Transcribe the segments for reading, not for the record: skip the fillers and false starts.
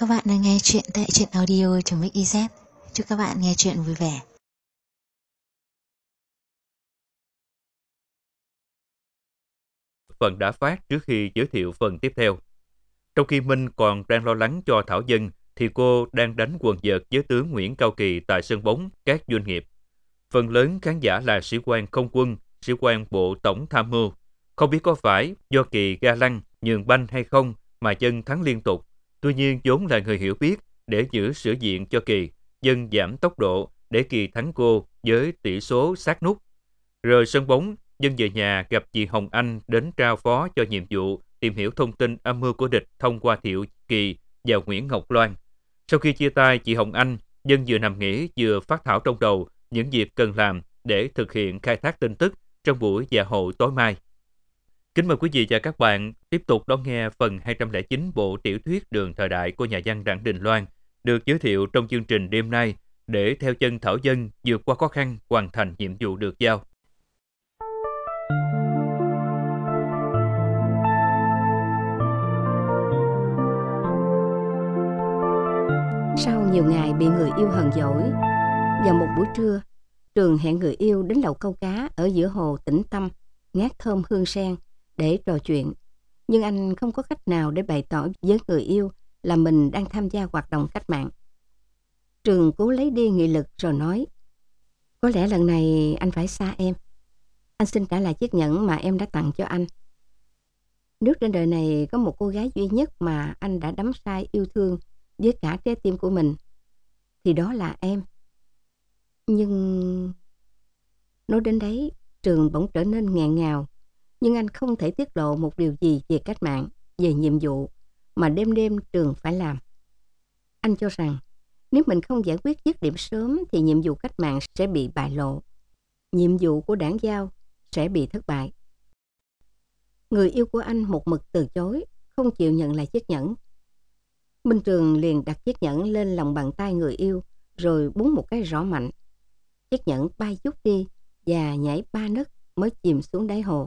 Các bạn đang nghe chuyện tại truyện audio.mix.iz. Chúc các bạn nghe chuyện vui vẻ. Phần đã phát trước khi giới thiệu phần tiếp theo. Trong khi Minh còn đang lo lắng cho Thảo Dân, thì cô đang đánh quần vợt với tướng Nguyễn Cao Kỳ tại sân bóng các doanh nghiệp. Phần lớn khán giả là sĩ quan không quân, sĩ quan bộ tổng tham mưu. Không biết có phải do Kỳ ga lăng, nhường banh hay không mà Dân thắng liên tục. Tuy nhiên vốn là người hiểu biết, để giữ sĩ diện cho Kỳ, Dân giảm tốc độ để Kỳ thắng cô với tỷ số sát nút. Rời sân bóng, Dân về nhà gặp chị Hồng Anh đến trao phó cho nhiệm vụ tìm hiểu thông tin âm mưu của địch thông qua Thiệu Kỳ và Nguyễn Ngọc Loan. Sau khi chia tay chị Hồng Anh, Dân vừa nằm nghỉ vừa phát thảo trong đầu những việc cần làm để thực hiện khai thác tin tức trong buổi dạ hội tối mai. Kính mời quý vị và các bạn tiếp tục đón nghe phần 209 bộ tiểu thuyết Đường Thời Đại của nhà văn Đặng Đình Loan được giới thiệu trong chương trình đêm nay để theo chân Thảo Dân vượt qua khó khăn hoàn thành nhiệm vụ được giao. Sau nhiều ngày bị người yêu hờn dỗi, vào một buổi trưa, Trường hẹn người yêu đến lầu câu cá ở giữa hồ tĩnh tâm, ngát thơm hương sen để trò chuyện. Nhưng anh không có cách nào để bày tỏ với người yêu là mình đang tham gia hoạt động cách mạng. Trường cố lấy đi nghị lực rồi nói: "Có lẽ lần này anh phải xa em. Anh xin trả lại chiếc nhẫn mà em đã tặng cho anh. Nếu trên đời này có một cô gái duy nhất mà anh đã đắm say yêu thương với cả trái tim của mình, thì đó là em." Nhưng... Nói đến đấy, Trường bỗng trở nên nghẹn ngào. Nhưng anh không thể tiết lộ một điều gì về cách mạng, về nhiệm vụ mà đêm đêm Trường phải làm. Anh cho rằng nếu mình không giải quyết dứt điểm sớm thì nhiệm vụ cách mạng sẽ bị bại lộ. Nhiệm vụ của đảng giao sẽ bị thất bại. Người yêu của anh một mực từ chối, không chịu nhận lại chiếc nhẫn. Minh Trường liền đặt chiếc nhẫn lên lòng bàn tay người yêu, rồi búng một cái rõ mạnh. Chiếc nhẫn bay vút đi và nhảy 3 nấc mới chìm xuống đáy hồ.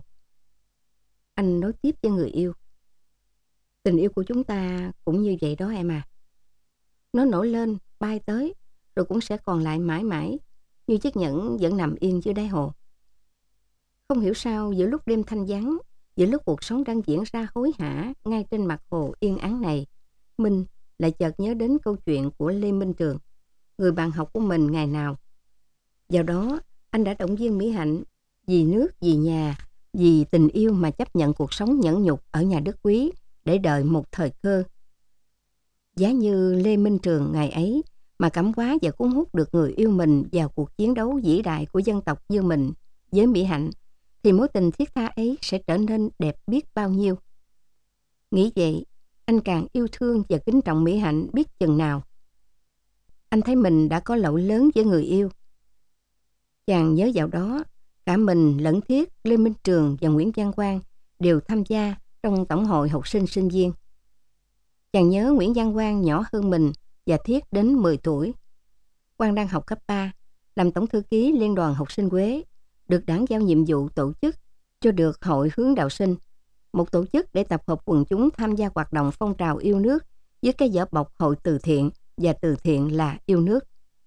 Anh nói tiếp với người yêu: "Tình yêu của chúng ta cũng như vậy đó em à. Nó nổi lên, bay tới, rồi cũng sẽ còn lại mãi mãi, như chiếc nhẫn vẫn nằm yên dưới đáy hồ." Không hiểu sao giữa lúc đêm thanh vắng, giữa lúc cuộc sống đang diễn ra hối hả ngay trên mặt hồ yên ắng này, Minh lại chợt nhớ đến câu chuyện của Lê Minh Trường, người bạn học của mình ngày nào. Vào đó, anh đã động viên Mỹ Hạnh vì nước, vì nhà, vì tình yêu mà chấp nhận cuộc sống nhẫn nhục ở nhà Đức Quý để đợi một thời cơ. Giá như Lê Minh Trường ngày ấy mà cảm hóa và cuốn hút được người yêu mình vào cuộc chiến đấu vĩ đại của dân tộc như mình với Mỹ Hạnh, thì mối tình thiết tha ấy sẽ trở nên đẹp biết bao nhiêu. Nghĩ vậy, anh càng yêu thương và kính trọng Mỹ Hạnh biết chừng nào. Anh thấy mình đã có lỗi lớn với người yêu. Chàng nhớ vào đó, cả mình lẫn Thiết, Lê Minh Trường và Nguyễn Văn Quang đều tham gia trong tổng hội học sinh sinh viên. Chàng nhớ Nguyễn Văn Quang nhỏ hơn mình và Thiết đến 10 tuổi. Quang đang học cấp 3, làm tổng thư ký Liên đoàn Học sinh Quế, được đảng giao nhiệm vụ tổ chức cho được Hội Hướng Đạo Sinh, một tổ chức để tập hợp quần chúng tham gia hoạt động phong trào yêu nước với cái vỏ bọc hội từ thiện, và từ thiện là yêu nước.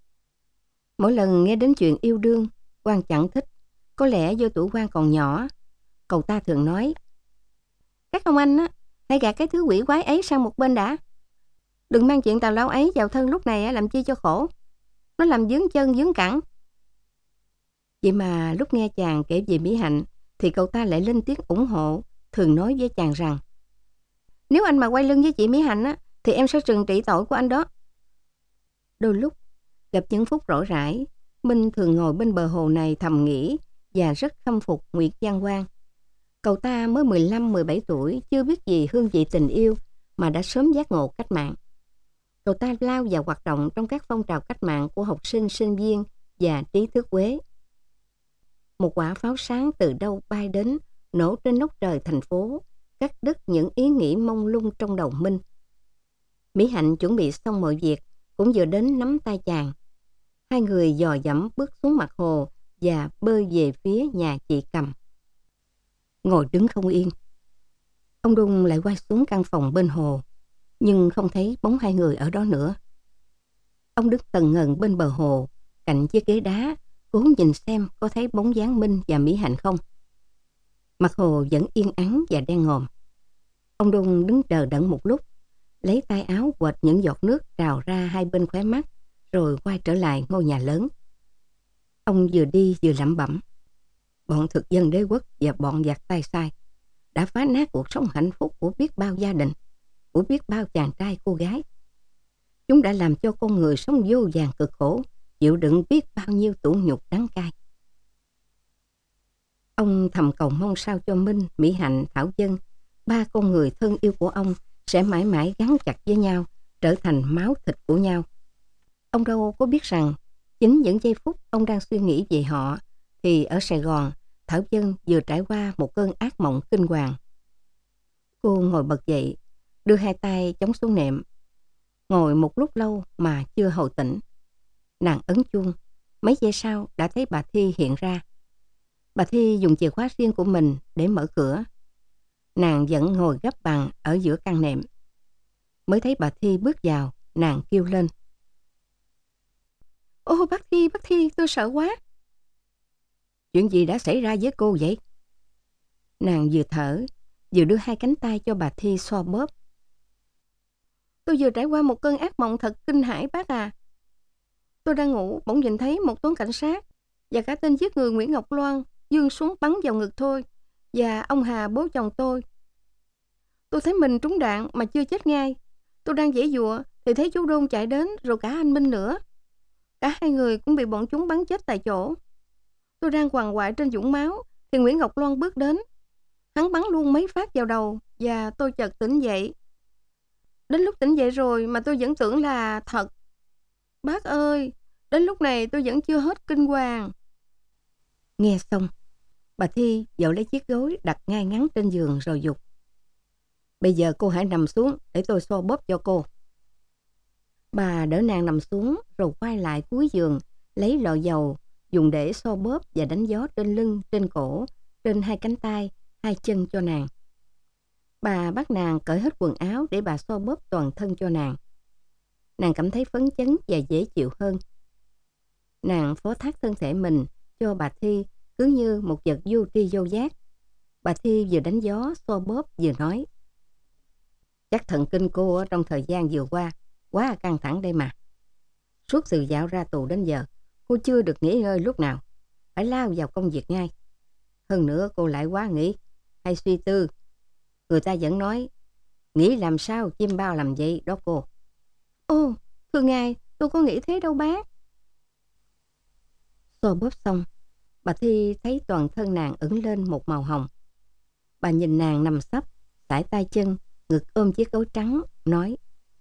Mỗi lần nghe đến chuyện yêu đương, Quang chẳng thích. Có lẽ do tuổi Quang còn nhỏ. Cậu ta thường nói: "Các ông anh á, hãy gạt cái thứ quỷ quái ấy sang một bên đã. Đừng mang chuyện tào lao ấy vào thân lúc này làm chi cho khổ. Nó làm vướng chân vướng cẳng." Vậy mà lúc nghe chàng kể về Mỹ Hạnh thì cậu ta lại lên tiếng ủng hộ, thường nói với chàng rằng: "Nếu anh mà quay lưng với chị Mỹ Hạnh á, thì em sẽ trừng trị tội của anh đó." Đôi lúc gặp những phút rỗi rãi, Minh thường ngồi bên bờ hồ này thầm nghĩ và rất khâm phục Nguyễn Văn Quang. Cậu ta mới 15-17 tuổi, chưa biết gì hương vị tình yêu mà đã sớm giác ngộ cách mạng. Cậu ta lao vào hoạt động trong các phong trào cách mạng của học sinh, sinh viên và trí thức Quế. Một quả pháo sáng từ đâu bay đến, nổ trên nóc trời thành phố, cắt đứt những ý nghĩ mông lung trong đầu Minh. Mỹ Hạnh chuẩn bị xong mọi việc, cũng vừa đến nắm tay chàng. Hai người dò dẫm bước xuống mặt hồ và bơi về phía nhà chị Cầm. Ngồi đứng không yên, ông Đung lại quay xuống căn phòng bên hồ. nhưng không thấy bóng hai người ở đó nữa. Ông đứng tần ngần bên bờ hồ, cạnh chiếc ghế đá, cố nhìn xem có thấy bóng dáng Minh và Mỹ Hạnh không. Mặt hồ vẫn yên ắng và đen ngòm. Ông Đôn đứng đờ đẫn một lúc, lấy tay áo quệt những giọt nước trào ra hai bên khóe mắt, rồi quay trở lại ngôi nhà lớn. Ông vừa đi vừa lẩm bẩm. Bọn thực dân đế quốc và bọn giặc tay sai đã phá nát cuộc sống hạnh phúc của biết bao gia đình, của biết bao chàng trai cô gái. Chúng đã làm cho con người sống vô vàn cực khổ, chịu đựng biết bao nhiêu tủ nhục đắng cay. Ông thầm cầu mong sao cho Minh, Mỹ Hạnh, Thảo Dân, ba con người thân yêu của ông sẽ mãi mãi gắn chặt với nhau, trở thành máu thịt của nhau. Ông đâu có biết rằng, chính những giây phút ông đang suy nghĩ về họ, thì ở Sài Gòn, Thảo Dân vừa trải qua một cơn ác mộng kinh hoàng. Cô ngồi bật dậy, đưa hai tay chống xuống nệm, ngồi một lúc lâu mà chưa hồi tỉnh. Nàng ấn chuông, mấy giây sau đã thấy bà Thi hiện ra. Bà Thi dùng chìa khóa riêng của mình để mở cửa. Nàng vẫn ngồi gấp bằng ở giữa căn nệm. Mới thấy bà Thi bước vào, nàng kêu lên. Ô bác Thi, tôi sợ quá. Chuyện gì đã xảy ra với cô vậy? Nàng vừa thở, vừa đưa hai cánh tay cho bà Thi xoa bóp. Tôi vừa trải qua một cơn ác mộng thật kinh hãi bác à. Tôi đang ngủ, bỗng nhìn thấy một toán cảnh sát và cả tên giết người Nguyễn Ngọc Loan giương súng bắn vào ngực tôi và ông Hà bố chồng tôi. Tôi thấy mình trúng đạn mà chưa chết ngay. Tôi đang giãy giụa thì thấy chú Đôn chạy đến, rồi cả anh Minh nữa. Cả hai người cũng bị bọn chúng bắn chết tại chỗ. Tôi đang quằn quại trên vũng máu thì Nguyễn Ngọc Loan bước đến. Hắn bắn luôn mấy phát vào đầu và tôi chợt tỉnh dậy. Đến lúc tỉnh dậy rồi mà tôi vẫn tưởng là thật. Bác ơi, đến lúc này tôi vẫn chưa hết kinh hoàng. Nghe xong, bà Thi dội lấy chiếc gối đặt ngay ngắn trên giường rồi dục. Bây giờ cô hãy nằm xuống để tôi xoa bóp cho cô. Bà đỡ nàng nằm xuống rồi quay lại cuối giường, lấy lọ dầu dùng để xoa bóp và đánh gió trên lưng, trên cổ, trên hai cánh tay, hai chân cho nàng. Bà bắt nàng cởi hết quần áo để bà xoa bóp toàn thân cho nàng. Nàng cảm thấy phấn chấn và dễ chịu hơn. Nàng phó thác thân thể mình cho bà Thi cứ như một vật vô tri vô giác. Bà Thi vừa đánh gió, xoa bóp vừa nói. Chắc thần kinh cô trong thời gian vừa qua quá căng thẳng đây mà. Suốt từ dạo ra tù đến giờ, cô chưa được nghỉ ngơi lúc nào. Phải lao vào công việc ngay. Hơn nữa cô lại quá nghĩ hay suy tư. Người ta vẫn nói, nghĩ làm sao chim bao làm vậy đó cô. Ồ, thưa ngài, tôi có nghĩ thế đâu bác. Xoa bóp xong, bà Thi thấy toàn thân nàng ửng lên một màu hồng. Bà nhìn nàng nằm sấp, sải tay chân, ngực ôm chiếc gối trắng, nói.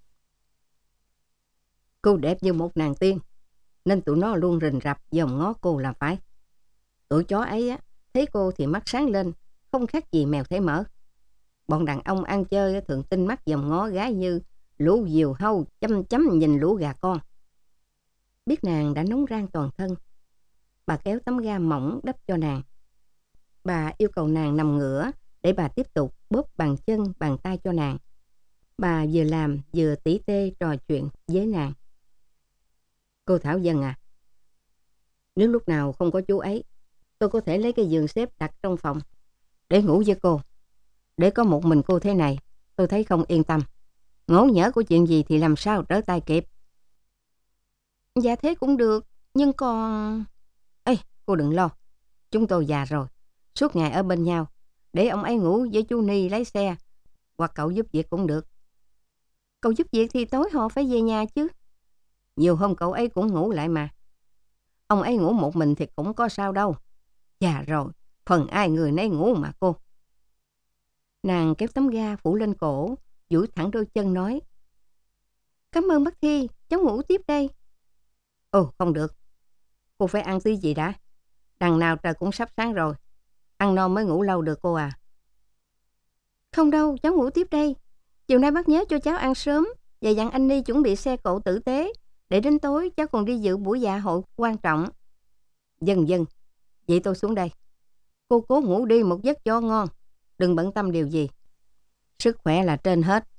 Cô đẹp như một nàng tiên, nên tụi nó luôn rình rập dòm ngó cô là phải. Tụi chó ấy á, thấy cô thì mắt sáng lên, không khác gì mèo thấy mỡ. Bọn đàn ông ăn chơi thường tinh mắt dòm ngó gái như lũ diều hâu chăm chăm nhìn lũ gà con. Biết nàng đã nóng rang toàn thân, bà kéo tấm ga mỏng đắp cho nàng. Bà yêu cầu nàng nằm ngửa để bà tiếp tục bóp bàn chân bàn tay cho nàng. Bà vừa làm vừa tỉ tê trò chuyện với nàng. Cô Thảo Dân à, nếu lúc nào không có chú ấy, tôi có thể lấy cái giường xếp đặt trong phòng để ngủ với cô. Để có một mình cô thế này, tôi thấy không yên tâm. Ngổ nhỡ của chuyện gì thì làm sao trở tay kịp. Dạ thế cũng được, nhưng còn... Ê, cô đừng lo. Chúng tôi già rồi, suốt ngày ở bên nhau. Để ông ấy ngủ với chú Ni lái xe, hoặc cậu giúp việc cũng được. Cậu giúp việc thì tối họ phải về nhà chứ. Nhiều hôm cậu ấy cũng ngủ lại mà. Ông ấy ngủ một mình thì cũng có sao đâu. Già rồi, phần ai người nấy ngủ mà cô. Nàng kéo tấm ga phủ lên cổ, duỗi thẳng đôi chân nói. Cảm ơn bác Thi, cháu ngủ tiếp đây. Ồ, không được. Cô phải ăn tí gì đã. Đằng nào trời cũng sắp sáng rồi. Ăn no mới ngủ lâu được cô à. Không đâu, cháu ngủ tiếp đây. Chiều nay bác nhớ cho cháu ăn sớm và dặn anh Ni chuẩn bị xe cộ tử tế để đến tối cháu còn đi dự buổi dạ hội quan trọng. Dần dần, vậy tôi xuống đây. Cô cố ngủ đi một giấc cho ngon. Đừng bận tâm điều gì. Sức khỏe là trên hết.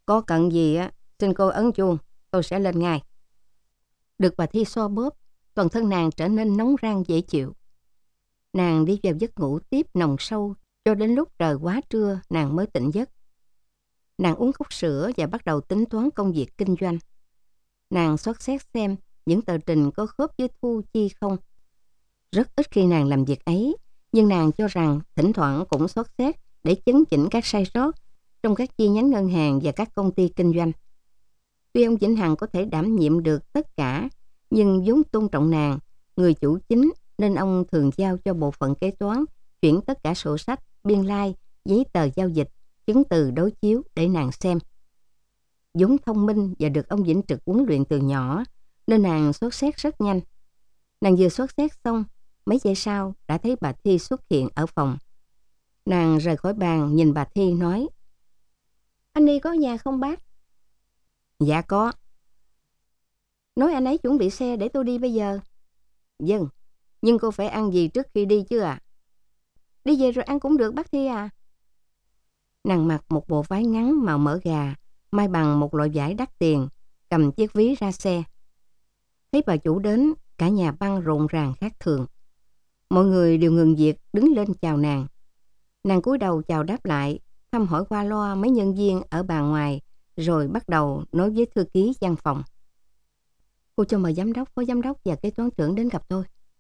Có cần gì á, xin cô ấn chuông, tôi sẽ lên ngay. Được bà Thi xoa bóp, toàn thân nàng trở nên nóng rang dễ chịu. Nàng đi vào giấc ngủ tiếp nồng sâu cho đến lúc trời quá trưa nàng mới tỉnh giấc. Nàng uống cốc sữa và bắt đầu tính toán công việc kinh doanh. Nàng soát xét xem những tờ trình có khớp với thu chi không. Rất ít khi nàng làm việc ấy, nhưng nàng cho rằng thỉnh thoảng cũng soát xét để chấn chỉnh các sai sót trong các chi nhánh ngân hàng và các công ty kinh doanh. Tuy ông Vĩnh Hằng có thể đảm nhiệm được tất cả, nhưng vốn tôn trọng nàng, người chủ chính, nên ông thường giao cho bộ phận kế toán chuyển tất cả sổ sách, biên lai, giấy tờ giao dịch, chứng từ đối chiếu để nàng xem. Vốn thông minh và được ông Vĩnh Trực huấn luyện từ nhỏ, nên nàng soát xét rất nhanh. Nàng vừa soát xét xong, mấy giây sau đã thấy bà Thi xuất hiện ở phòng. Nàng rời khỏi bàn nhìn bà Thi nói: Anh đi có nhà không bác? Dạ có. Nói anh ấy chuẩn bị xe để tôi đi bây giờ. Vâng, nhưng cô phải ăn gì trước khi đi chứ à? Đi về rồi ăn cũng được bác Thi à. Nàng mặc một bộ váy ngắn màu mỡ gà, may bằng một loại vải đắt tiền, cầm chiếc ví ra xe. Thấy bà chủ đến, cả nhà băng rộn ràng khác thường. Mọi người đều ngừng việc đứng lên chào nàng. Nàng cúi đầu chào đáp lại, thăm hỏi qua loa mấy nhân viên ở bàn ngoài, rồi bắt đầu nói với thư ký văn phòng. Cô cho mời giám đốc, phó giám đốc và kế toán trưởng đến gặp tôi.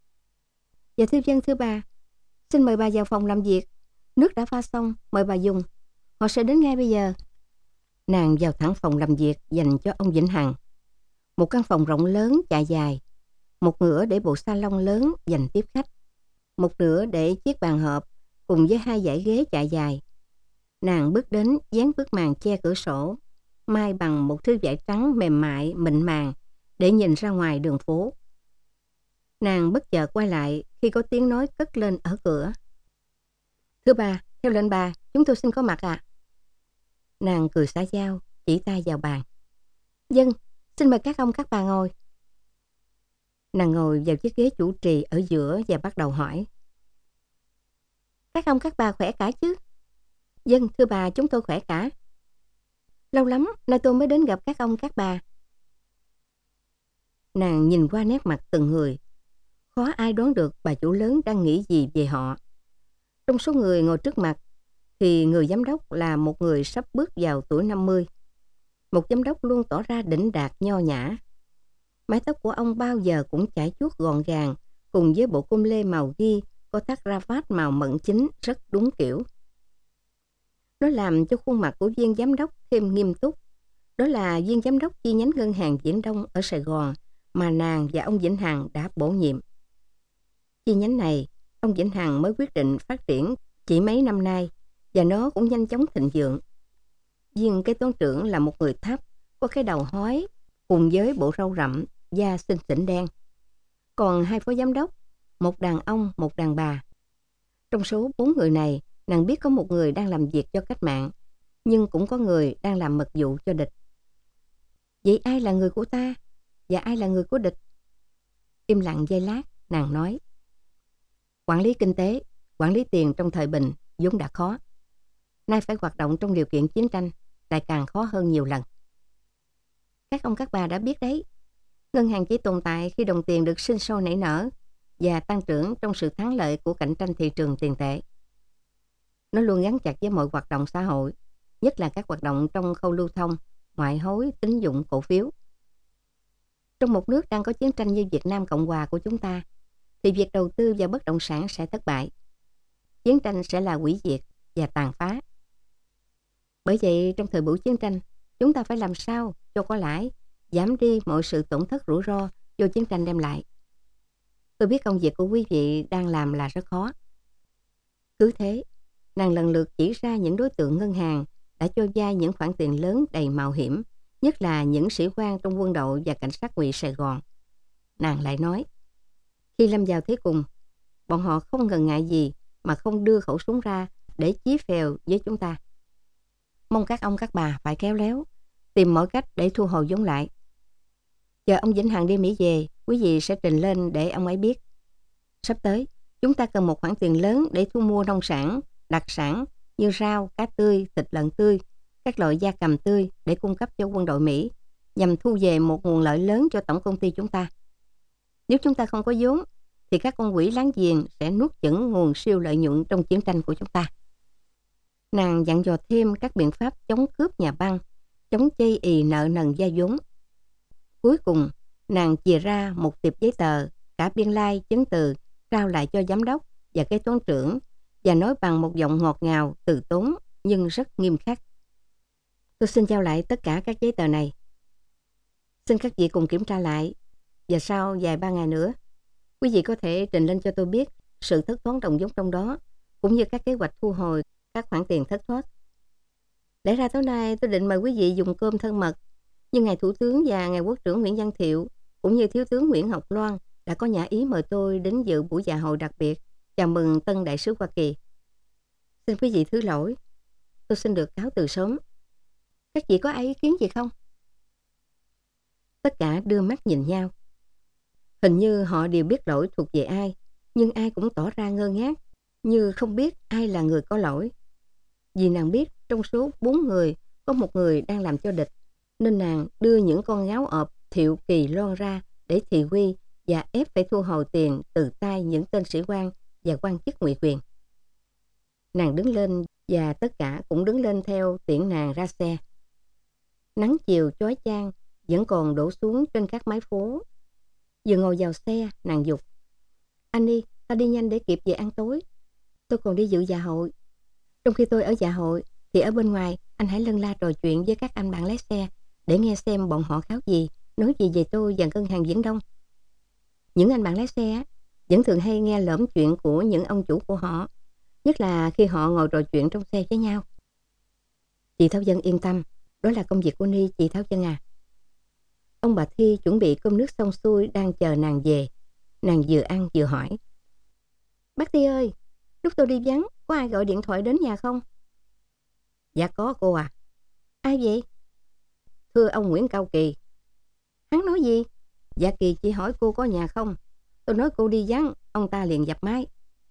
Dạ thưa dân thưa bà, xin mời bà vào phòng làm việc. Nước đã pha xong, mời bà dùng. Họ sẽ đến ngay bây giờ. Nàng vào thẳng phòng làm việc dành cho ông Vĩnh Hằng. Một căn phòng rộng lớn chạy dài. Một nửa để bộ salon lớn dành tiếp khách. Một nửa để chiếc bàn họp cùng với 2 dãy ghế chạy dài. Nàng bước đến dán bức màn che cửa sổ, may bằng một thứ vải trắng mềm mại, mịn màng, để nhìn ra ngoài đường phố. Nàng bất chợt quay lại khi có tiếng nói cất lên ở cửa. Thưa bà, theo lệnh bà, chúng tôi xin có mặt ạ. Nàng cười xã giao, chỉ tay vào bàn. Vâng, xin mời các ông các bà ngồi. Nàng ngồi vào chiếc ghế chủ trì ở giữa và bắt đầu hỏi. Các ông các bà khỏe cả chứ? Vâng, thưa bà, chúng tôi khỏe cả. Lâu lắm, nay tôi mới đến gặp các ông các bà. Nàng nhìn qua nét mặt từng người. Khó ai đoán được bà chủ lớn đang nghĩ gì về họ. Trong số người ngồi trước mặt, thì người giám đốc là một người sắp bước vào tuổi 50. Một giám đốc luôn tỏ ra đỉnh đạt nho nhã. Mái tóc của ông bao giờ cũng chải chuốt gọn gàng, cùng với bộ cung lê màu ghi có thắt cravat màu mận chính rất đúng kiểu. Nó làm cho khuôn mặt của viên giám đốc thêm nghiêm túc. Đó là viên giám đốc chi nhánh ngân hàng Viễn Đông ở Sài Gòn mà nàng và ông Vĩnh Hằng đã bổ nhiệm. Chi nhánh này, ông Vĩnh Hằng mới quyết định phát triển chỉ mấy năm nay và nó cũng nhanh chóng thịnh vượng. Viên kế toán trưởng là một người thấp, có cái đầu hói cùng với bộ râu rậm, da xinh xỉnh đen. Còn 2 phó giám đốc, một đàn ông, một đàn bà. Trong số 4 người này, nàng biết có một người đang làm việc cho cách mạng, nhưng cũng có người đang làm mật vụ cho địch. Vậy ai là người của ta và ai là người của địch? Im lặng giây lát, nàng nói. Quản lý kinh tế, quản lý tiền trong thời bình vốn đã khó. Nay phải hoạt động trong điều kiện chiến tranh lại càng khó hơn nhiều lần. Các ông các bà đã biết đấy, ngân hàng chỉ tồn tại khi đồng tiền được sinh sôi nảy nở và tăng trưởng trong sự thắng lợi của cạnh tranh thị trường tiền tệ. Nó luôn gắn chặt với mọi hoạt động xã hội, nhất là các hoạt động trong khâu lưu thông, ngoại hối, tín dụng, cổ phiếu. Trong một nước đang có chiến tranh như Việt Nam Cộng Hòa của chúng ta, thì việc đầu tư vào bất động sản sẽ thất bại. Chiến tranh sẽ là hủy diệt và tàn phá. Bởi vậy, trong thời buổi chiến tranh, chúng ta phải làm sao cho có lãi, giảm đi mọi sự tổn thất rủi ro do chiến tranh đem lại. Tôi biết công việc của quý vị đang làm là rất khó. Cứ thế, nàng lần lượt chỉ ra những đối tượng ngân hàng đã cho vay những khoản tiền lớn đầy mạo hiểm, nhất là những sĩ quan trong quân đội và cảnh sát ngụy Sài Gòn. Nàng lại nói, khi lâm vào thế cùng, bọn họ không ngần ngại gì mà không đưa khẩu súng ra để chí phèo với chúng ta. Mong các ông các bà phải khéo léo, tìm mọi cách để thu hồi vốn lại. Chờ ông Vĩnh Hằng đi Mỹ về, quý vị sẽ trình lên để ông ấy biết. Sắp tới, chúng ta cần một khoản tiền lớn để thu mua nông sản, đặc sản như rau, cá tươi, thịt lợn tươi, các loại gia cầm tươi để cung cấp cho quân đội Mỹ, nhằm thu về một nguồn lợi lớn cho tổng công ty chúng ta. Nếu chúng ta không có vốn, thì các con quỷ láng giềng sẽ nuốt chửng nguồn siêu lợi nhuận trong chiến tranh của chúng ta. Nàng dặn dò thêm các biện pháp chống cướp nhà băng, chống chây ì nợ nần gia vốn. Cuối cùng, nàng chìa ra một tiệp giấy tờ, cả biên lai, chứng từ, trao lại cho giám đốc và kế toán trưởng, và nói bằng một giọng ngọt ngào, từ tốn, nhưng rất nghiêm khắc. Tôi xin giao lại tất cả các giấy tờ này. Xin các vị cùng kiểm tra lại, và sau vài 3 ngày nữa, quý vị có thể trình lên cho tôi biết sự thất thoát đồng vốn trong đó, cũng như các kế hoạch thu hồi các khoản tiền thất thoát. Lẽ ra tối nay tôi định mời quý vị dùng cơm thân mật, nhưng ngài Thủ tướng và ngài Quốc trưởng Nguyễn Văn Thiệu, cũng như Thiếu tướng Nguyễn Ngọc Loan đã có nhã ý mời tôi đến dự buổi dạ hội đặc biệt chào mừng tân đại sứ Hoa Kỳ. Xin quý vị thứ lỗi, tôi xin được cáo từ sớm. Các vị có ai ý kiến gì không? Tất cả đưa mắt nhìn nhau. Hình như họ đều biết lỗi thuộc về ai, nhưng ai cũng tỏ ra ngơ ngác, như không biết ai là người có lỗi. Vì nàng biết trong số 4 người có một người đang làm cho địch, nên nàng đưa những con gáo ọp Thiệu, Kỳ, Loan ra để thị uy và ép phải thu hồi tiền từ tay những tên sĩ quan và quan chức ngụy quyền. Nàng đứng lên và tất cả cũng đứng lên theo tiễn nàng ra xe. Nắng chiều chói chang vẫn còn đổ xuống trên các mái phố. Vừa ngồi vào xe, nàng dục: Anh đi, ta đi nhanh để kịp về ăn tối. Tôi còn đi dự dạ hội. Trong khi tôi ở dạ hội, thì ở bên ngoài anh hãy lân la trò chuyện với các anh bạn lái xe để nghe xem bọn họ kháo gì, nói gì về tôi và ngân hàng Viễn Đông. Những anh bạn lái xe vẫn thường hay nghe lỡm chuyện của những ông chủ của họ, nhất là khi họ ngồi trò chuyện trong xe với nhau. Chị Thảo Dân yên tâm, đó là công việc của Ni, chị Thảo Dân à. Ông bà Thi chuẩn bị cơm nước xong xuôi đang chờ nàng về. Nàng vừa ăn vừa hỏi: Bác Thi ơi, lúc tôi đi vắng, có ai gọi điện thoại đến nhà không? Dạ có cô à. Ai vậy? Thưa ông Nguyễn Cao Kỳ. Hắn nói gì? Dạ Kỳ chỉ hỏi cô có nhà không. Tôi nói cô đi vắng, ông ta liền dập máy.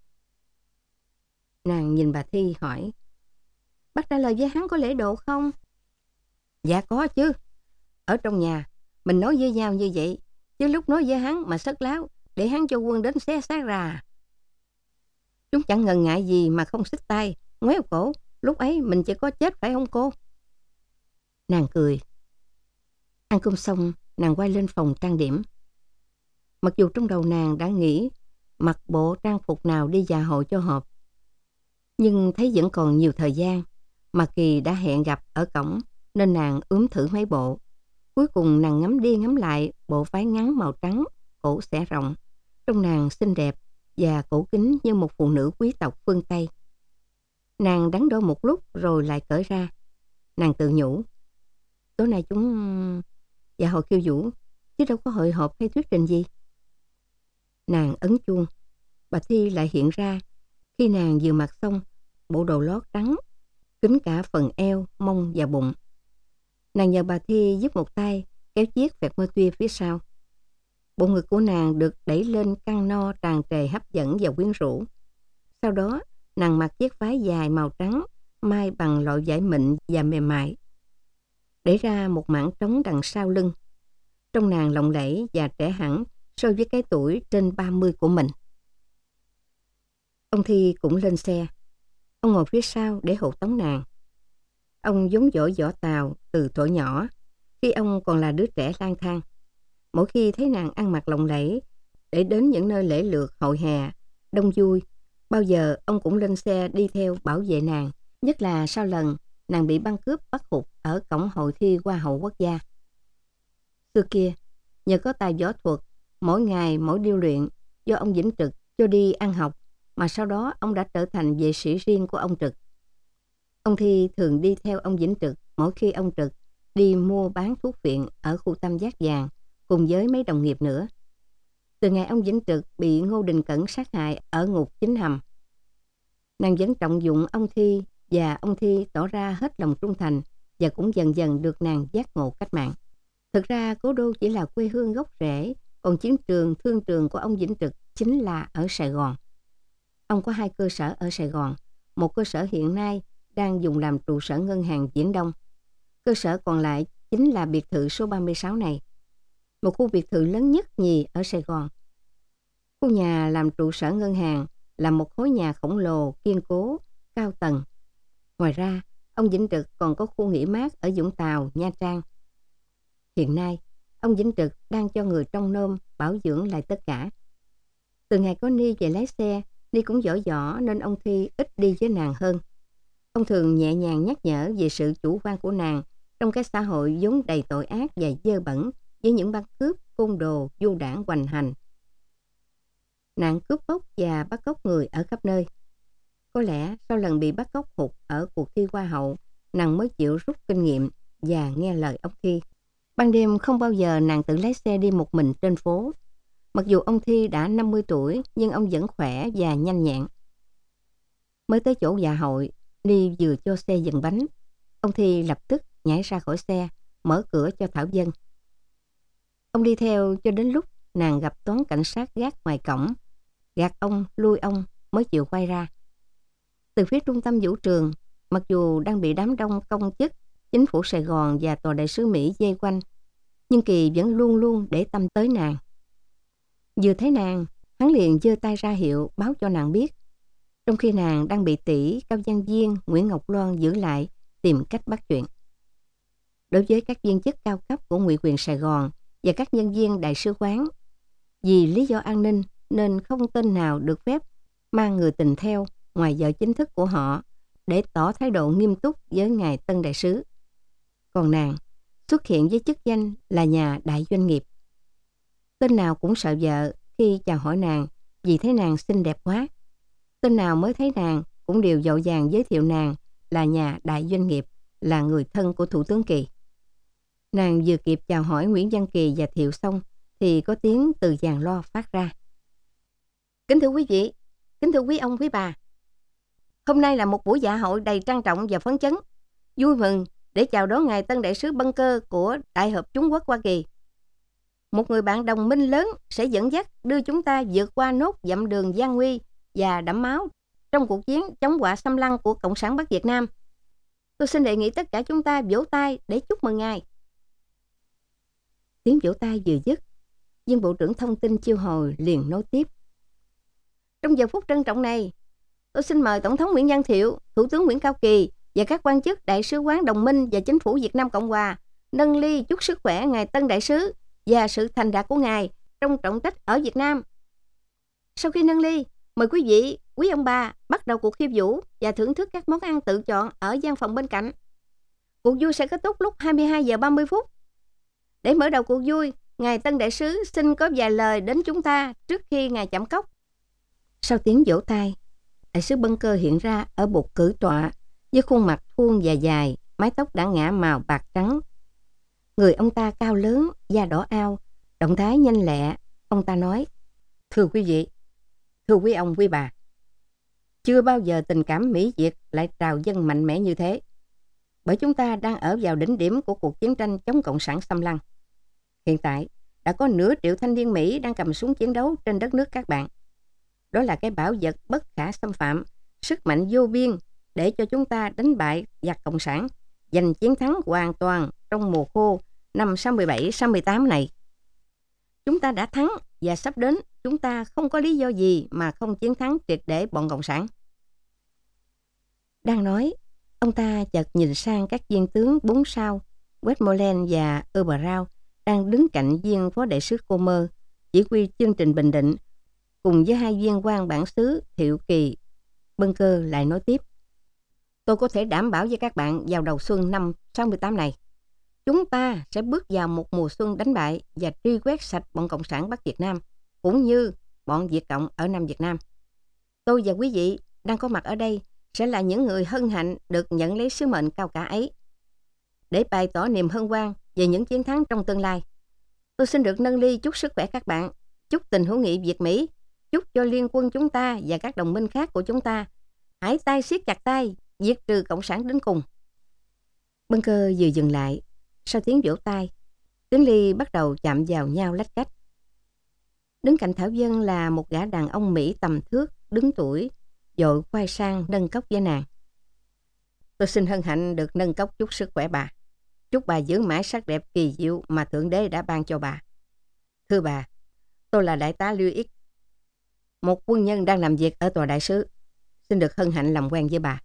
Nàng nhìn bà Thi hỏi: Bác trả lời với hắn có lễ độ không? Dạ có chứ. Ở trong nhà mình nói với nhau như vậy, chứ lúc nói với hắn mà sất láo để hắn cho quân đến xé xác ra. Chúng chẳng ngần ngại gì mà không xích tay, ngoéo cổ. Lúc ấy mình chỉ có chết phải không cô? Nàng cười. Ăn cơm xong, nàng quay lên phòng trang điểm. Mặc dù trong đầu nàng đã nghĩ mặc bộ trang phục nào đi dạ hội cho hợp, nhưng thấy vẫn còn nhiều thời gian, mà Kỳ đã hẹn gặp ở cổng, nên nàng ướm thử mấy bộ. Cuối cùng nàng ngắm đi ngắm lại bộ váy ngắn màu trắng, cổ xẻ rộng, trông nàng xinh đẹp và cổ kính như một phụ nữ quý tộc phương Tây. Nàng đắn đo một lúc rồi lại cởi ra. Nàng tự nhủ: Tối nay chúng dạ hội khiêu vũ, chứ đâu có hội họp hay thuyết trình gì. Nàng ấn chuông. Bà Thi lại hiện ra khi nàng vừa mặc xong bộ đồ lót trắng, kín cả phần eo, mông và bụng. Nàng nhờ bà Thi giúp một tay kéo chiếc vẹt mơ tuya phía sau. Bộ ngực của nàng được đẩy lên căng no tràn trề hấp dẫn và quyến rũ. Sau đó nàng mặc chiếc váy dài màu trắng may bằng loại vải mịn và mềm mại, để ra một mảng trống đằng sau lưng. Trông nàng lộng lẫy và trẻ hẳn so với cái tuổi trên 30 của mình. Ông Thi cũng lên xe. Ông ngồi phía sau để hộ tống nàng. Ông vốn giỏi võ tàu từ thuở nhỏ, khi ông còn là đứa trẻ lang thang. Mỗi khi thấy nàng ăn mặc lộng lẫy để đến những nơi lễ lượt hội hè đông vui, bao giờ ông cũng lên xe đi theo bảo vệ nàng, nhất là sau lần nàng bị băng cướp bắt hụt ở cổng hội thi Hoa hậu quốc gia. Xưa kia, nhờ có tài võ thuật, mỗi ngày mỗi điêu luyện do ông Vĩnh Trực cho đi ăn học, mà sau đó ông đã trở thành vệ sĩ riêng của ông Trực. Ông Thi thường đi theo ông Vĩnh Trực mỗi khi ông Trực đi mua bán thuốc viện ở khu Tam Giác Vàng cùng với mấy đồng nghiệp nữa. Từ ngày ông Vĩnh Trực bị Ngô Đình Cẩn sát hại ở ngục Chính Hầm, nàng vẫn trọng dụng ông Thi, và ông Thi tỏ ra hết lòng trung thành và cũng dần dần được nàng giác ngộ cách mạng. Thực ra Cố Đô chỉ là quê hương gốc rễ, còn chiến trường, thương trường của ông Vĩnh Trực chính là ở Sài Gòn. Ông có 2 cơ sở ở Sài Gòn, một cơ sở hiện nay đang dùng làm trụ sở ngân hàng Viễn Đông, Cơ sở còn lại chính là biệt thự số 36 này, một khu biệt thự lớn nhất nhì ở Sài Gòn. Khu nhà làm trụ sở ngân hàng, là một khối nhà khổng lồ, kiên cố, cao tầng. Ngoài ra, ông Vĩnh Trực còn có khu nghỉ mát ở Vũng Tàu, Nha Trang. Hiện nay, ông Vĩnh Trực đang cho người trông nom bảo dưỡng lại tất cả. Từ ngày có Ni về lái xe, Ni cũng giỏi giỏ nên ông Thi ít đi với nàng hơn. Ông thường nhẹ nhàng nhắc nhở về sự chủ quan của nàng trong cái xã hội vốn đầy tội ác và dơ bẩn với những băng cướp, côn đồ, du đảng hoành hành. Nạn cướp bóc và bắt cóc người ở khắp nơi. Có lẽ sau lần bị bắt cóc hụt ở cuộc thi Hoa hậu, nàng mới chịu rút kinh nghiệm và nghe lời ông Thi. Ban đêm không bao giờ nàng tự lái xe đi một mình trên phố. Mặc dù ông Thi đã 50 tuổi, nhưng ông vẫn khỏe và nhanh nhẹn. Mới tới chỗ dạ hội, Ni vừa cho xe dừng bánh. Ông Thi lập tức nhảy ra khỏi xe, mở cửa cho Thảo Dân. Ông đi theo cho đến lúc nàng gặp toán cảnh sát gác ngoài cổng, gạt ông, lui ông mới chịu quay ra. Từ phía trung tâm vũ trường, mặc dù đang bị đám đông công chức, chính phủ Sài Gòn và tòa đại sứ Mỹ vây quanh, nhưng Kỳ vẫn luôn luôn để tâm tới nàng. Vừa thấy nàng, hắn liền giơ tay ra hiệu báo cho nàng biết, trong khi nàng đang bị tỷ cao văn viên Nguyễn Ngọc Loan giữ lại tìm cách bắt chuyện. Đối với các viên chức cao cấp của Ngụy quyền Sài Gòn và các nhân viên đại sứ quán, vì lý do an ninh nên không tên nào được phép mang người tình theo ngoài vợ chính thức của họ để tỏ thái độ nghiêm túc với ngài tân đại sứ. Còn nàng xuất hiện với chức danh là nhà đại doanh nghiệp. Tên nào cũng sợ vợ khi chào hỏi nàng vì thấy nàng xinh đẹp quá. Tên nào mới thấy nàng cũng đều vội vàng giới thiệu nàng là nhà đại doanh nghiệp, là người thân của Thủ tướng Kỳ. Nàng vừa kịp chào hỏi Nguyễn Văn Kỳ và Thiệu xong thì có tiếng từ dàn lo phát ra. Kính thưa quý vị, kính thưa quý ông quý bà, hôm nay là một buổi dạ hội đầy trang trọng và phấn chấn, vui mừng để chào đón ngài tân đại sứ Bunker của Đại hợp Trung Quốc Hoa Kỳ. Một người bạn đồng minh lớn sẽ dẫn dắt đưa chúng ta vượt qua nốt dặm đường gian nguy và đẫm máu trong cuộc chiến chống họa xâm lăng của Cộng sản Bắc Việt Nam. Tôi xin đề nghị tất cả chúng ta vỗ tay để chúc mừng ngài. Tiếng vỗ tay vừa dứt, viên bộ trưởng thông tin chiêu hồi liền nói tiếp. Trong giờ phút trân trọng này, tôi xin mời Tổng thống Nguyễn Văn Thiệu, Thủ tướng Nguyễn Cao Kỳ và các quan chức Đại sứ quán đồng minh và chính phủ Việt Nam Cộng Hòa nâng ly chúc sức khỏe ngài tân đại sứ và sự thành đạt của ngài trong trọng trách ở Việt Nam. Sau khi nâng ly, mời quý vị, quý ông bà bắt đầu cuộc khiêu vũ và thưởng thức các món ăn tự chọn ở gian phòng bên cạnh. Cuộc vui sẽ kết thúc lúc 22 giờ 30 phút. Để mở đầu cuộc vui, ngài tân đại sứ xin có vài lời đến chúng ta trước khi ngài chậm cốc. Sau tiếng vỗ tay, đại sứ Bunker hiện ra ở bục cử tọa với khuôn mặt thuôn và dài, mái tóc đã ngả màu bạc trắng. Người ông ta cao lớn, da đỏ ao, động thái nhanh lẹ. Ông ta nói, thưa quý vị, thưa quý ông quý bà, chưa bao giờ tình cảm Mỹ Việt lại trào dâng mạnh mẽ như thế, bởi chúng ta đang ở vào đỉnh điểm của cuộc chiến tranh chống Cộng sản xâm lăng. Hiện tại, đã có nửa triệu thanh niên Mỹ đang cầm súng chiến đấu trên đất nước các bạn. Đó là cái bảo vật bất khả xâm phạm, sức mạnh vô biên để cho chúng ta đánh bại giặc Cộng sản, giành chiến thắng hoàn toàn trong mùa khô năm 67-68 này. Chúng ta đã thắng và sắp đến chúng ta không có lý do gì mà không chiến thắng triệt để bọn Cộng sản. Đang nói, ông ta chợt nhìn sang các viên tướng 4 sao Westmoreland và Oberau đang đứng cạnh viên phó đại sứ Comer chỉ huy chương trình Bình Định cùng với hai viên quan bản xứ Thiệu Kỳ. Bunker lại nói tiếp, tôi có thể đảm bảo với các bạn vào đầu xuân năm 68 này, chúng ta sẽ bước vào một mùa xuân đánh bại và truy quét sạch bọn Cộng sản Bắc Việt Nam, cũng như bọn Việt Cộng ở Nam Việt Nam. Tôi và quý vị đang có mặt ở đây sẽ là những người hân hạnh được nhận lấy sứ mệnh cao cả ấy. Để bày tỏ niềm hân hoan về những chiến thắng trong tương lai, tôi xin được nâng ly chúc sức khỏe các bạn, chúc tình hữu nghị Việt-Mỹ, chúc cho liên quân chúng ta và các đồng minh khác của chúng ta hãy tay siết chặt tay, diệt trừ Cộng sản đến cùng. Bunker vừa dừng lại, sau tiếng vỗ tay, tiếng ly bắt đầu chạm vào nhau lách cách. Đứng cạnh Thảo Dân là một gã đàn ông Mỹ tầm thước, đứng tuổi, vội quay sang nâng cốc với nàng. Tôi xin hân hạnh được nâng cốc chúc sức khỏe bà. Chúc bà giữ mãi sắc đẹp kỳ diệu mà Thượng Đế đã ban cho bà. Thưa bà, tôi là đại tá Lưu X, một quân nhân đang làm việc ở tòa đại sứ. Xin được hân hạnh làm quen với bà.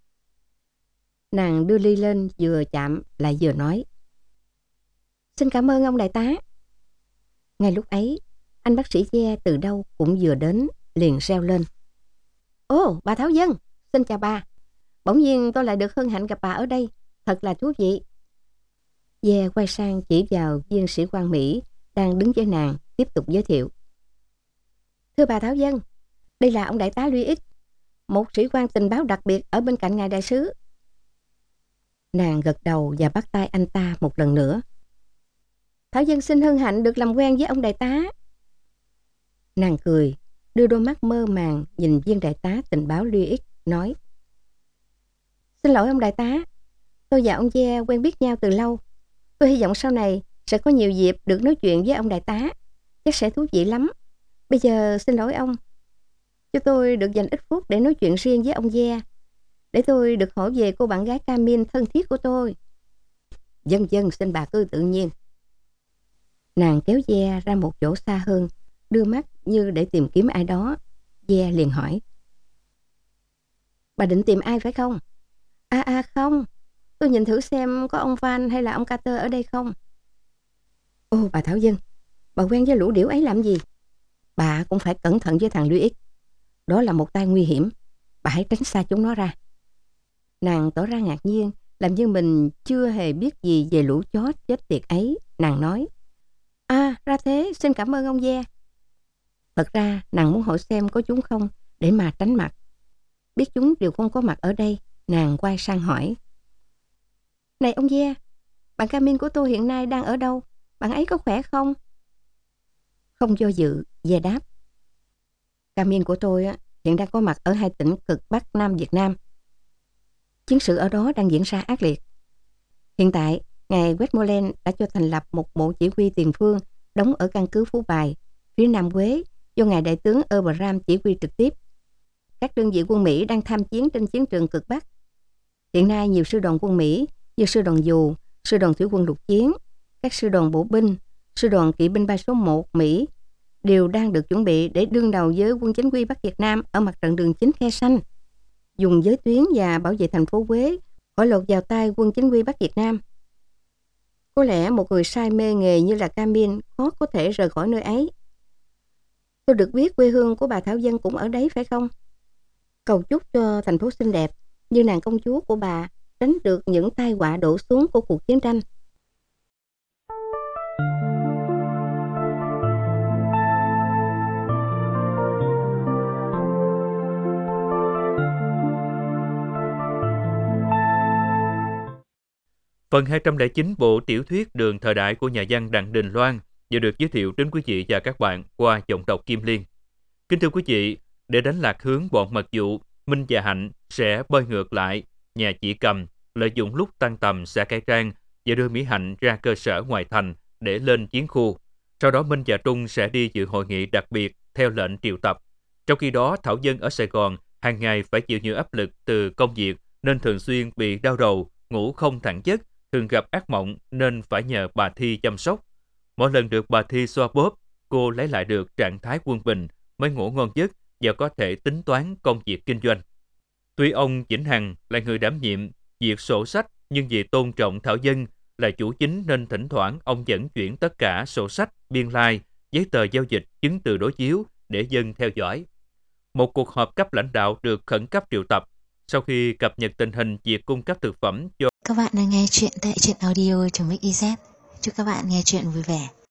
Nàng đưa ly lên, vừa chạm lại vừa nói: Xin cảm ơn ông đại tá. Ngay lúc ấy, anh bác sĩ Ve từ đâu cũng vừa đến, liền reo lên: Ồ, bà Thảo Dân, xin chào bà. Bỗng nhiên tôi lại được hân hạnh gặp bà ở đây, thật là thú vị. Ve quay sang chỉ vào viên sĩ quan Mỹ đang đứng với nàng, tiếp tục giới thiệu: Thưa bà Thảo Dân, đây là ông đại tá Louis X, một sĩ quan tình báo đặc biệt ở bên cạnh ngài đại sứ. Nàng gật đầu và bắt tay anh ta một lần nữa. Thảo Dân xin hân hạnh được làm quen với ông đại tá. Nàng cười, đưa đôi mắt mơ màng nhìn viên đại tá tình báo Louis X, nói: Xin lỗi ông đại tá, tôi và ông Ve quen biết nhau từ lâu. Tôi hy vọng sau này sẽ có nhiều dịp được nói chuyện với ông đại tá, chắc sẽ thú vị lắm. Bây giờ xin lỗi ông, cho tôi được dành ít phút để nói chuyện riêng với ông Ve, để tôi được hỏi về cô bạn gái Camille thân thiết của tôi. Vâng, xin bà cứ tự nhiên. Nàng kéo Ve ra một chỗ xa hơn, đưa mắt như để tìm kiếm ai đó. Ve liền hỏi: Bà định tìm ai phải không? Không, tôi nhìn thử xem có ông Van hay là ông Carter ở đây không. Ô bà Thảo Dân, bà quen với lũ điểu ấy làm gì? Bà cũng phải cẩn thận với thằng Louis X. Đó là một tay nguy hiểm, bà hãy tránh xa chúng nó ra. Nàng tỏ ra ngạc nhiên, làm như mình chưa hề biết gì về lũ chó chết tiệt ấy. Nàng nói: Ra thế, xin cảm ơn ông Ve. Thật ra nàng muốn hỏi xem có chúng không, để mà tránh mặt. Biết chúng đều không có mặt ở đây, nàng quay sang hỏi: Này ông Ve, bạn Camille của tôi hiện nay đang ở đâu? Bạn ấy có khỏe không? Không do dự, Ve đáp: Camille của tôi hiện đang có mặt ở 2 tỉnh cực Bắc Nam Việt Nam. Chiến sự ở đó đang diễn ra ác liệt. Hiện tại, ngài Westmoreland đã cho thành lập một bộ chỉ huy tiền phương đóng ở căn cứ Phú Bài, phía Nam Quế, do ngài đại tướng Abraham chỉ huy trực tiếp. Các đơn vị quân Mỹ đang tham chiến trên chiến trường cực Bắc. Hiện nay nhiều sư đoàn quân Mỹ như sư đoàn dù, sư đoàn thủy quân lục chiến, các sư đoàn bộ binh, sư đoàn kỵ binh bay số 1 Mỹ đều đang được chuẩn bị để đương đầu với quân chính quy Bắc Việt Nam ở mặt trận đường chính Khe Xanh, dùng giới tuyến và bảo vệ thành phố Huế khỏi lọt vào tay quân chính quy Bắc Việt Nam. Có lẽ một người say mê nghề như là Camille khó có thể rời khỏi nơi ấy. Tôi được biết quê hương của bà Thảo Dân cũng ở đấy phải không? Cầu chúc cho thành phố xinh đẹp như nàng công chúa của bà tránh được những tai họa đổ xuống của cuộc chiến tranh. Phần 209 bộ tiểu thuyết Đường thời đại của nhà văn Đặng Đình Loan vừa được giới thiệu đến quý vị và các bạn qua giọng đọc Kim Liên. Kính thưa quý vị, để đánh lạc hướng bọn mật vụ, Minh và Hạnh sẽ bơi ngược lại nhà chị Cầm, lợi dụng lúc tan tầm xã cải trang và đưa Mỹ Hạnh ra cơ sở ngoài thành để lên chiến khu. Sau đó Minh và Trung sẽ đi dự hội nghị đặc biệt theo lệnh triệu tập. Trong khi đó, Thảo Dân ở Sài Gòn hàng ngày phải chịu nhiều áp lực từ công việc nên thường xuyên bị đau đầu, ngủ không thẳng giấc, thường gặp ác mộng nên phải nhờ bà Thi chăm sóc. Mỗi lần được bà Thi xoa bóp, cô lấy lại được trạng thái quân bình, mới ngủ ngon giấc và có thể tính toán công việc kinh doanh. Tuy ông Vĩnh Hằng là người đảm nhiệm việc sổ sách, nhưng vì tôn trọng Thảo Dân là chủ chính nên thỉnh thoảng ông vẫn chuyển tất cả sổ sách, biên lai, giấy tờ giao dịch, chứng từ đối chiếu để Dân theo dõi. Một cuộc họp cấp lãnh đạo được khẩn cấp triệu tập sau khi cập nhật tình hình việc cung cấp thực phẩm cho Các bạn đang nghe chuyện tại truyện audio.mix.iz. Chúc các bạn nghe chuyện vui vẻ.